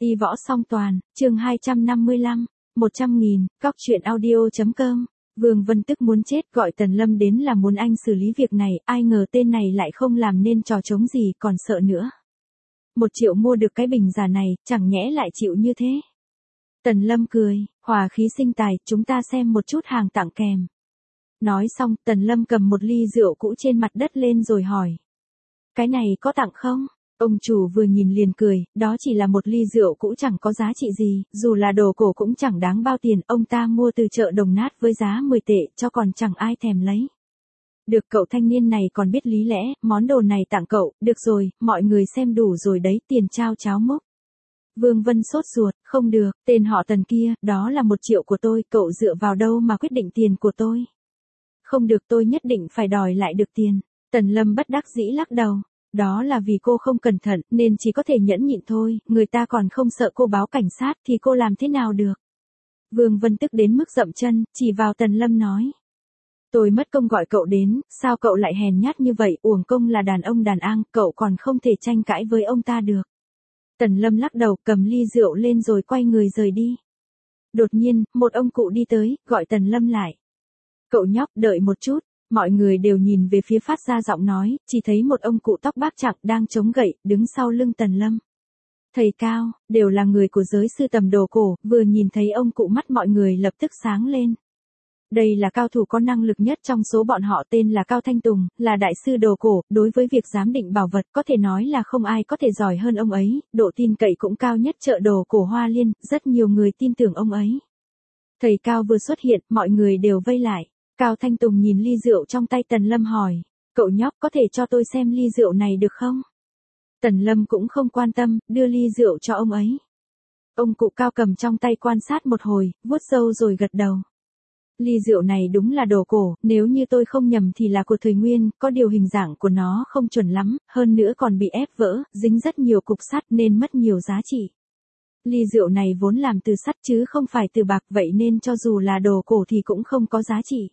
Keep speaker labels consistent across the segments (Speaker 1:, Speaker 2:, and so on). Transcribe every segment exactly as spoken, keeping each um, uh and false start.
Speaker 1: Y võ song toàn, chương hai trăm năm mươi lăm, một trăm nghìn, cóc truyện audio.com. Vương Vân tức muốn chết, gọi Tần Lâm đến là muốn anh xử lý việc này, ai ngờ tên này lại không làm nên trò trống gì, còn sợ nữa. Một triệu mua được cái bình giả này, chẳng nhẽ lại chịu như thế. Tần Lâm cười, hòa khí sinh tài, chúng ta xem một chút hàng tặng kèm. Nói xong, Tần Lâm cầm một ly rượu cũ trên mặt đất lên rồi hỏi. Cái này có tặng không? Ông chủ vừa nhìn liền cười, đó chỉ là một ly rượu cũ chẳng có giá trị gì, dù là đồ cổ cũng chẳng đáng bao tiền, ông ta mua từ chợ Đồng Nát với giá mười tệ, cho còn chẳng ai thèm lấy. Được, cậu thanh niên này còn biết lý lẽ, món đồ này tặng cậu, được rồi, mọi người xem đủ rồi đấy, tiền trao cháo mốc. Vương Vân sốt ruột, không được, tên họ Tần kia, đó là một triệu của tôi, cậu dựa vào đâu mà quyết định tiền của tôi? Không được, tôi nhất định phải đòi lại được tiền. Tần Lâm bất đắc dĩ lắc đầu. Đó là vì cô không cẩn thận, nên chỉ có thể nhẫn nhịn thôi, người ta còn không sợ cô báo cảnh sát thì cô làm thế nào được. Vương Vân tức đến mức dậm chân, chỉ vào Tần Lâm nói. Tôi mất công gọi cậu đến, sao cậu lại hèn nhát như vậy, uổng công là đàn ông đàn an, cậu còn không thể tranh cãi với ông ta được. Tần Lâm lắc đầu, cầm ly rượu lên rồi quay người rời đi. Đột nhiên, một ông cụ đi tới, gọi Tần Lâm lại. Cậu nhóc, đợi một chút. Mọi người đều nhìn về phía phát ra giọng nói, chỉ thấy một ông cụ tóc bạc chạc đang chống gậy, đứng sau lưng Tần Lâm. Thầy Cao, đều là người của giới sưu tầm đồ cổ, vừa nhìn thấy ông cụ mắt mọi người lập tức sáng lên. Đây là cao thủ có năng lực nhất trong số bọn họ, tên là Cao Thanh Tùng, là đại sư đồ cổ, đối với việc giám định bảo vật có thể nói là không ai có thể giỏi hơn ông ấy, độ tin cậy cũng cao nhất chợ đồ cổ Hoa Liên, rất nhiều người tin tưởng ông ấy. Thầy Cao vừa xuất hiện, mọi người đều vây lại. Cao Thanh Tùng nhìn ly rượu trong tay Tần Lâm hỏi, cậu nhóc có thể cho tôi xem ly rượu này được không? Tần Lâm cũng không quan tâm, đưa ly rượu cho ông ấy. Ông cụ Cao cầm trong tay quan sát một hồi, vuốt râu rồi gật đầu. Ly rượu này đúng là đồ cổ, nếu như tôi không nhầm thì là của thời Nguyên, có điều hình dạng của nó không chuẩn lắm, hơn nữa còn bị ép vỡ, dính rất nhiều cục sắt nên mất nhiều giá trị. Ly rượu này vốn làm từ sắt chứ không phải từ bạc, vậy nên cho dù là đồ cổ thì cũng không có giá trị.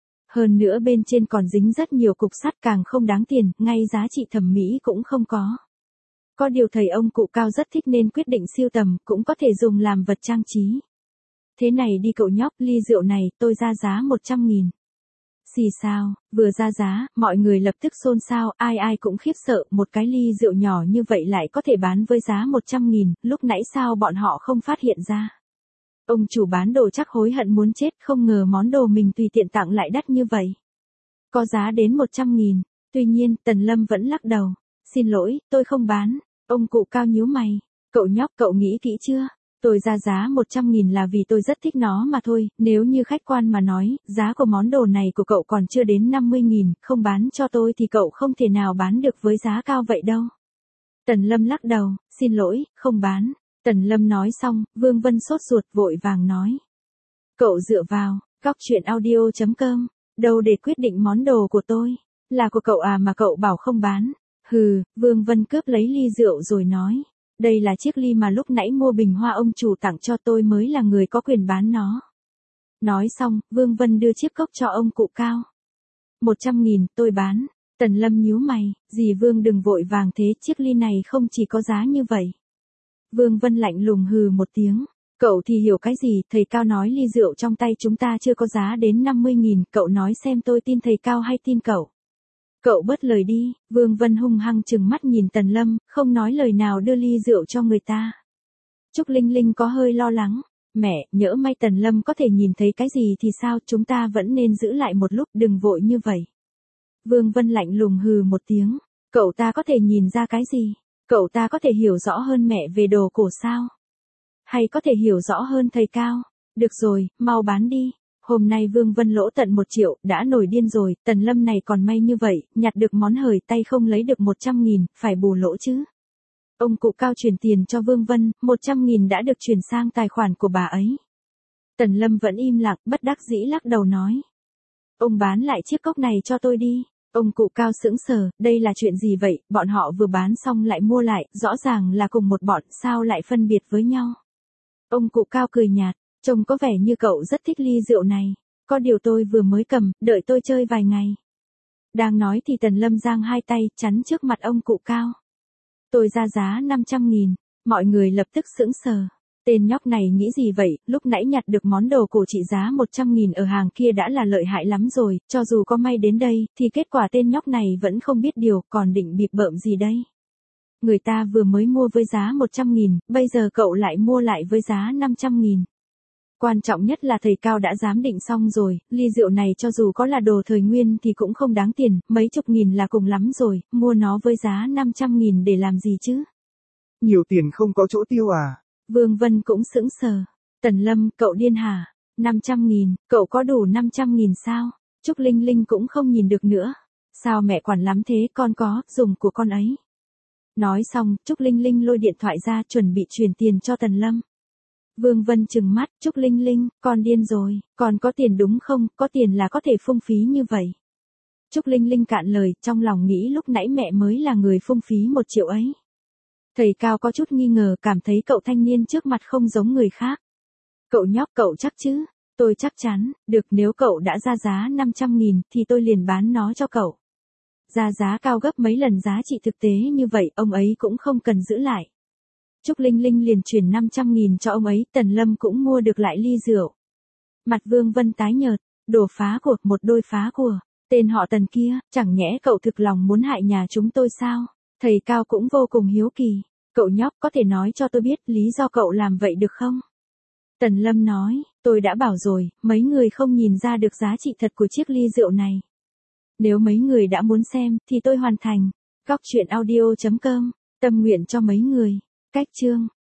Speaker 1: Hơn nữa bên trên còn dính rất nhiều cục sắt càng không đáng tiền, ngay giá trị thẩm mỹ cũng không có. Có điều thầy ông cụ Cao rất thích nên quyết định sưu tầm, cũng có thể dùng làm vật trang trí. Thế này đi cậu nhóc, ly rượu này tôi ra giá một trăm nghìn. Xì sao, vừa ra giá, mọi người lập tức xôn xao, ai ai cũng khiếp sợ, một cái ly rượu nhỏ như vậy lại có thể bán với giá một trăm nghìn, lúc nãy sao bọn họ không phát hiện ra. Ông chủ bán đồ chắc hối hận muốn chết, không ngờ món đồ mình tùy tiện tặng lại đắt như vậy. Có giá đến một trăm nghìn, tuy nhiên, Tần Lâm vẫn lắc đầu. Xin lỗi, tôi không bán. Ông cụ Cao nhíu mày. Cậu nhóc, cậu nghĩ kỹ chưa? Tôi ra giá một trăm nghìn là vì tôi rất thích nó mà thôi, nếu như khách quan mà nói, giá của món đồ này của cậu còn chưa đến năm mươi nghìn, không bán cho tôi thì cậu không thể nào bán được với giá cao vậy đâu. Tần Lâm lắc đầu, xin lỗi, không bán. Tần Lâm nói xong, Vương Vân sốt ruột vội vàng nói. Cậu dựa vào, cóc truyện audio.com, đâu để quyết định món đồ của tôi, là của cậu à mà cậu bảo không bán. Hừ, Vương Vân cướp lấy ly rượu rồi nói. Đây là chiếc ly mà lúc nãy mua bình hoa ông chủ tặng cho tôi mới là người có quyền bán nó. Nói xong, Vương Vân đưa chiếc cốc cho ông cụ Cao. Một trăm nghìn, tôi bán. Tần Lâm nhíu mày, dì Vương đừng vội vàng thế, chiếc ly này không chỉ có giá như vậy. Vương Vân lạnh lùng hừ một tiếng. Cậu thì hiểu cái gì, thầy Cao nói ly rượu trong tay chúng ta chưa có giá đến năm mươi nghìn, cậu nói xem tôi tin thầy Cao hay tin cậu. Cậu bớt lời đi, Vương Vân hung hăng trừng mắt nhìn Tần Lâm, không nói lời nào đưa ly rượu cho người ta. Trúc Linh Linh có hơi lo lắng. Mẹ, nhỡ may Tần Lâm có thể nhìn thấy cái gì thì sao, chúng ta vẫn nên giữ lại một lúc, đừng vội như vậy. Vương Vân lạnh lùng hừ một tiếng. Cậu ta có thể nhìn ra cái gì? Cậu ta có thể hiểu rõ hơn mẹ về đồ cổ sao? Hay có thể hiểu rõ hơn thầy Cao? Được rồi, mau bán đi. Hôm nay Vương Vân lỗ tận một triệu, đã nổi điên rồi, Tần Lâm này còn may như vậy, nhặt được món hời tay không lấy được một trăm nghìn, phải bù lỗ chứ. Ông cụ Cao chuyển tiền cho Vương Vân, một trăm nghìn đã được chuyển sang tài khoản của bà ấy. Tần Lâm vẫn im lặng, bất đắc dĩ lắc đầu nói. Ông bán lại chiếc cốc này cho tôi đi. Ông cụ Cao sững sờ, đây là chuyện gì vậy, bọn họ vừa bán xong lại mua lại, rõ ràng là cùng một bọn, sao lại phân biệt với nhau. Ông cụ Cao cười nhạt, trông có vẻ như cậu rất thích ly rượu này, có điều tôi vừa mới cầm, đợi tôi chơi vài ngày. Đang nói thì Tần Lâm giang hai tay, chắn trước mặt ông cụ Cao. Tôi ra giá năm trăm nghìn, Mọi người lập tức sững sờ. Tên nhóc này nghĩ gì vậy, lúc nãy nhặt được món đồ cổ trị giá một trăm nghìn ở hàng kia đã là lợi hại lắm rồi, cho dù có may đến đây, thì kết quả tên nhóc này vẫn không biết điều, còn định bịp bợm gì đây. Người ta vừa mới mua với giá một trăm nghìn, bây giờ cậu lại mua lại với giá năm trăm nghìn. Quan trọng nhất là thầy Cao đã giám định xong rồi, ly rượu này cho dù có là đồ thời nguyên thì cũng không đáng tiền, mấy chục nghìn là cùng lắm rồi, mua nó với giá năm trăm nghìn để làm gì chứ?
Speaker 2: Nhiều tiền không có chỗ tiêu à?
Speaker 1: Vương Vân cũng sững sờ. Tần Lâm, cậu điên hả? năm trăm nghìn, cậu có đủ năm trăm nghìn sao? Trúc Linh Linh cũng không nhìn được nữa. Sao mẹ quản lắm thế, con có, dùng của con ấy. Nói xong, Trúc Linh Linh lôi điện thoại ra chuẩn bị chuyển tiền cho Tần Lâm. Vương Vân trừng mắt, Trúc Linh Linh, con điên rồi, con có tiền đúng không, có tiền là có thể phung phí như vậy. Trúc Linh Linh cạn lời, trong lòng nghĩ lúc nãy mẹ mới là người phung phí một triệu ấy. Thầy Cao có chút nghi ngờ, cảm thấy cậu thanh niên trước mặt không giống người khác. Cậu nhóc, cậu chắc chứ? Tôi chắc chắn, được, nếu cậu đã ra giá năm trăm nghìn thì tôi liền bán nó cho cậu. Ra giá cao gấp mấy lần giá trị thực tế như vậy, ông ấy cũng không cần giữ lại. Trúc Linh Linh liền chuyển năm trăm nghìn cho ông ấy, Tần Lâm cũng mua được lại ly rượu. Mặt Vương Vân tái nhợt, đồ phá của, một đôi phá của, tên họ Tần kia, chẳng nhẽ cậu thực lòng muốn hại nhà chúng tôi sao? Thầy Cao cũng vô cùng hiếu kỳ, cậu nhóc có thể nói cho tôi biết lý do cậu làm vậy được không? Tần Lâm nói, tôi đã bảo rồi, mấy người không nhìn ra được giá trị thật của chiếc ly rượu này. Nếu mấy người đã muốn xem, thì tôi hoàn thành. Góc truyện audio chấm com, tâm nguyện cho mấy người. Cách chương